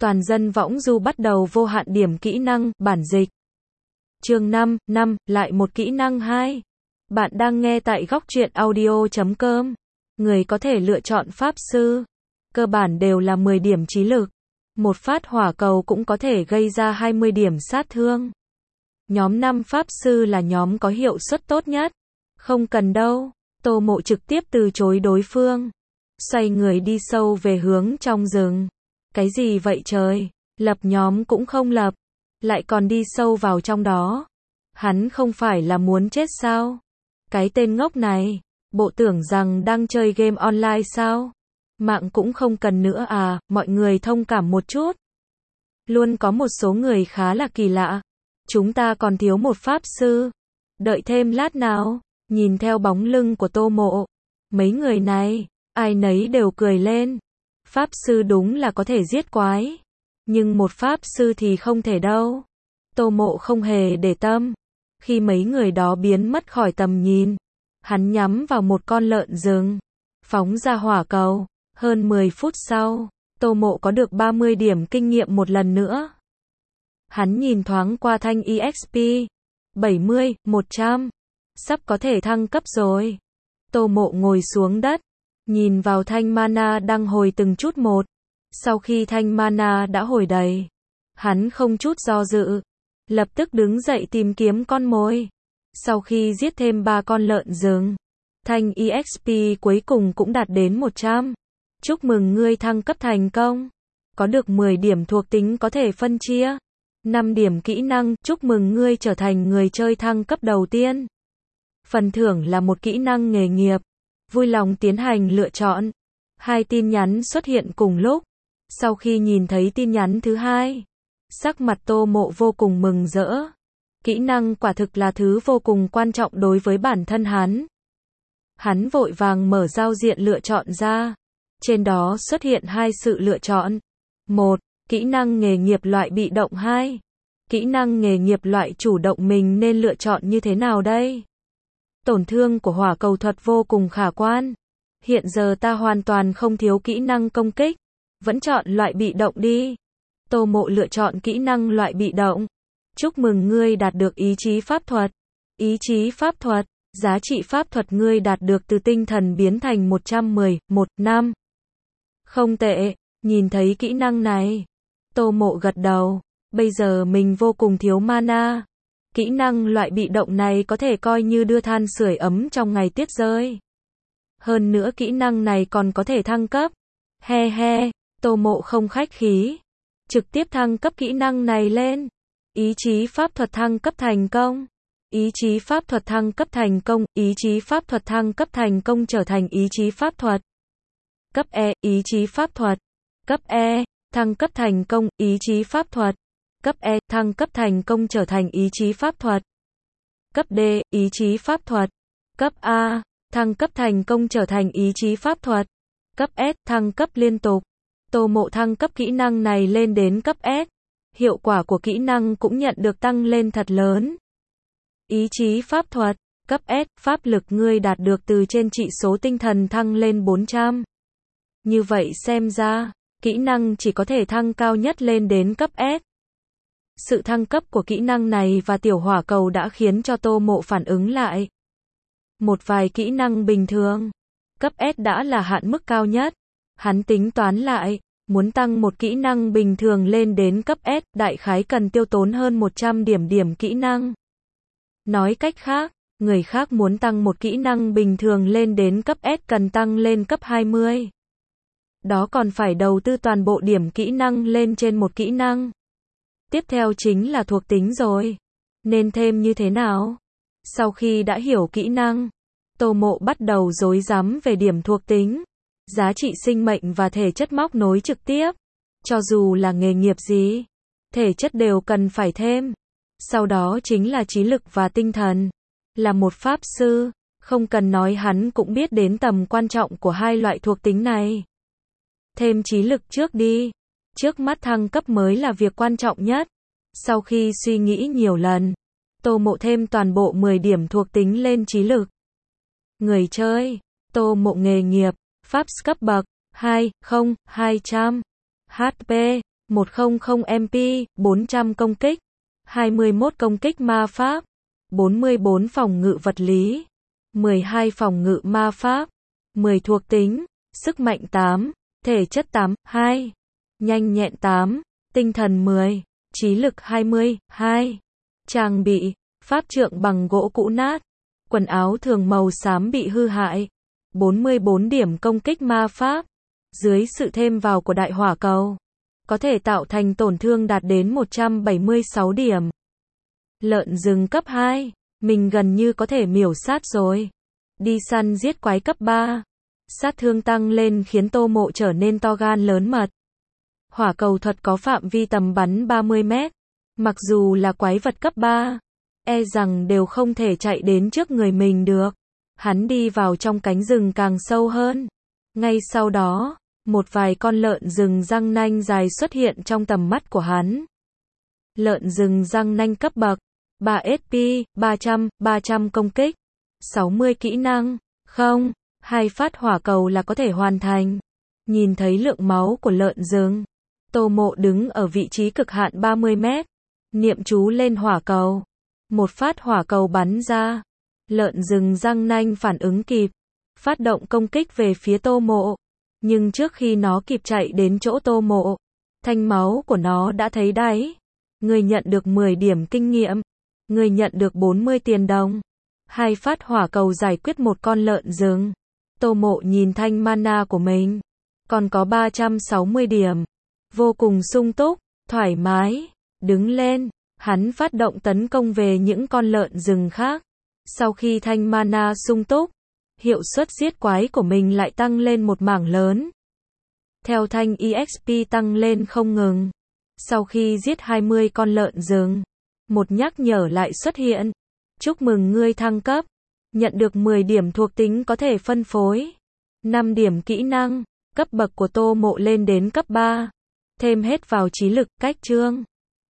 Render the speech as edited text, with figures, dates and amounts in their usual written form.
Toàn dân võng du bắt đầu vô hạn điểm kỹ năng, bản dịch. Chương 5, lại một kỹ năng 2. Bạn đang nghe tại góc truyện audio.com. Người có thể lựa chọn pháp sư. Cơ bản đều là 10 điểm trí lực. Một phát hỏa cầu cũng có thể gây ra 20 điểm sát thương. Nhóm 5 pháp sư là nhóm có hiệu suất tốt nhất. Không cần đâu. Tô Mộ trực tiếp từ chối đối phương. Xoay người đi sâu về hướng trong rừng. Cái gì vậy trời? Lập nhóm cũng không lập. Lại còn đi sâu vào trong đó. Hắn không phải là muốn chết sao? Cái tên ngốc này. Bộ tưởng rằng đang chơi game online sao? Mạng cũng không cần nữa à, mọi người thông cảm một chút. Luôn có một số người khá là kỳ lạ. Chúng ta còn thiếu một pháp sư. Đợi thêm lát nào. Nhìn theo bóng lưng của Tô Mộ. Mấy người này, ai nấy đều cười lên. Pháp sư đúng là có thể giết quái. Nhưng một pháp sư thì không thể đâu. Tô Mộ không hề để tâm. Khi mấy người đó biến mất khỏi tầm nhìn, hắn nhắm vào một con lợn rừng. Phóng ra hỏa cầu. Hơn 10 phút sau, Tô Mộ có được 30 điểm kinh nghiệm một lần nữa. Hắn nhìn thoáng qua thanh EXP. 70, 100. Sắp có thể thăng cấp rồi. Tô Mộ ngồi xuống đất. Nhìn vào thanh mana đang hồi từng chút một. Sau khi thanh mana đã hồi đầy, hắn không chút do dự. Lập tức đứng dậy tìm kiếm con mồi. Sau khi giết thêm 3 con lợn rừng, thanh EXP cuối cùng cũng đạt đến 100. Chúc mừng ngươi thăng cấp thành công. Có được 10 điểm thuộc tính có thể phân chia. 5 điểm kỹ năng, chúc mừng ngươi trở thành người chơi thăng cấp đầu tiên. Phần thưởng là một kỹ năng nghề nghiệp. Vui lòng tiến hành lựa chọn. 2 tin nhắn xuất hiện cùng lúc. Sau khi nhìn thấy tin nhắn thứ hai, sắc mặt Tô Mộ vô cùng mừng rỡ. Kỹ năng quả thực là thứ vô cùng quan trọng đối với bản thân hắn. Hắn vội vàng mở giao diện lựa chọn ra. Trên đó xuất hiện 2 sự lựa chọn. 1. Kỹ năng nghề nghiệp loại bị động. 2. Kỹ năng nghề nghiệp loại chủ động. Mình nên lựa chọn như thế nào đây? Tổn thương của hỏa cầu thuật vô cùng khả quan. Hiện giờ ta hoàn toàn không thiếu kỹ năng công kích. Vẫn chọn loại bị động đi. Tô Mộ lựa chọn kỹ năng loại bị động. Chúc mừng ngươi đạt được ý chí pháp thuật. Ý chí pháp thuật. Giá trị pháp thuật ngươi đạt được từ tinh thần biến thành 110, 1/5. Không tệ. Nhìn thấy kỹ năng này, Tô Mộ gật đầu. Bây giờ mình vô cùng thiếu mana. Kỹ năng loại bị động này có thể coi như đưa than sưởi ấm trong ngày tuyết rơi. Hơn nữa kỹ năng này còn có thể thăng cấp. He he, Tô Mộ không khách khí. Trực tiếp thăng cấp kỹ năng này lên. Ý chí pháp thuật thăng cấp thành công. Ý chí pháp thuật thăng cấp thành công. Ý chí pháp thuật thăng cấp thành công trở thành ý chí pháp thuật. Cấp E, ý chí pháp thuật. Cấp E, thăng cấp thành công, ý chí pháp thuật. Cấp E, thăng cấp thành công trở thành ý chí pháp thuật. Cấp D, ý chí pháp thuật. Cấp A, thăng cấp thành công trở thành ý chí pháp thuật. Cấp S, thăng cấp liên tục. Tô Mộ thăng cấp kỹ năng này lên đến cấp S. Hiệu quả của kỹ năng cũng nhận được tăng lên thật lớn. Ý chí pháp thuật. Cấp S, pháp lực ngươi đạt được từ trên trị số tinh thần thăng lên 400. Như vậy xem ra, kỹ năng chỉ có thể thăng cao nhất lên đến cấp S. Sự thăng cấp của kỹ năng này và tiểu hỏa cầu đã khiến cho Tô Mộ phản ứng lại. Một vài kỹ năng bình thường, cấp S đã là hạn mức cao nhất. Hắn tính toán lại, muốn tăng một kỹ năng bình thường lên đến cấp S, đại khái cần tiêu tốn hơn 100 điểm kỹ năng. Nói cách khác, người khác muốn tăng một kỹ năng bình thường lên đến cấp S cần tăng lên cấp 20. Đó còn phải đầu tư toàn bộ điểm kỹ năng lên trên một kỹ năng. Tiếp theo chính là thuộc tính rồi. Nên thêm như thế nào? Sau khi đã hiểu kỹ năng, Tô Mộ bắt đầu rối rắm về điểm thuộc tính. Giá trị sinh mệnh và thể chất móc nối trực tiếp. Cho dù là nghề nghiệp gì, thể chất đều cần phải thêm. Sau đó chính là trí lực và tinh thần. Là một pháp sư, không cần nói hắn cũng biết đến tầm quan trọng của hai loại thuộc tính này. Thêm trí lực trước đi. Trước mắt thăng cấp mới là việc quan trọng nhất. Sau khi suy nghĩ nhiều lần, Tô Mộ thêm toàn bộ 10 điểm thuộc tính lên trí lực. Người chơi, Tô Mộ nghề nghiệp, pháp cấp bậc, 200, HP, 100 MP, 400 công kích, 21 công kích ma pháp, 44 phòng ngự vật lý, 12 phòng ngự ma pháp, 10 thuộc tính, sức mạnh 8, thể chất 8, 2, nhanh nhẹn 8, tinh thần 10, trí lực 20, 2. Trang bị, pháp trượng bằng gỗ cũ nát, quần áo thường màu xám bị hư hại, 44 điểm công kích ma pháp, dưới sự thêm vào của đại hỏa cầu, có thể tạo thành tổn thương đạt đến 176 điểm. Lợn rừng cấp 2, mình gần như có thể miểu sát rồi. Đi săn giết quái cấp 3, sát thương tăng lên khiến Tô Mộ trở nên to gan lớn mật. Hỏa cầu thuật có phạm vi tầm bắn 30 mét, mặc dù là quái vật cấp 3, e rằng đều không thể chạy đến trước người mình được. Hắn đi vào trong cánh rừng càng sâu hơn. Ngay sau đó, một vài con lợn rừng răng nanh dài xuất hiện trong tầm mắt của hắn. Lợn rừng răng nanh cấp bậc 3 SP, 300 công kích, 60 kỹ năng, không, 2 phát hỏa cầu là có thể hoàn thành. Nhìn thấy lượng máu của lợn rừng, Tô Mộ đứng ở vị trí cực hạn 30 mét, niệm chú lên hỏa cầu. Một phát hỏa cầu bắn ra, lợn rừng răng nanh phản ứng kịp, phát động công kích về phía Tô Mộ. Nhưng trước khi nó kịp chạy đến chỗ Tô Mộ, thanh máu của nó đã thấy đáy. Người nhận được 10 điểm kinh nghiệm, người nhận được 40 tiền đồng. 2 phát hỏa cầu giải quyết một con lợn rừng. Tô Mộ nhìn thanh mana của mình, còn có 360 điểm. Vô cùng sung túc, thoải mái, đứng lên, hắn phát động tấn công về những con lợn rừng khác. Sau khi thanh mana sung túc, hiệu suất giết quái của mình lại tăng lên một mảng lớn. Theo thanh EXP tăng lên không ngừng. Sau khi giết 20 con lợn rừng, một nhắc nhở lại xuất hiện. Chúc mừng ngươi thăng cấp, nhận được 10 điểm thuộc tính có thể phân phối. 5 điểm kỹ năng, cấp bậc của Tô Mộ lên đến cấp 3. Thêm hết vào trí lực, cách chương.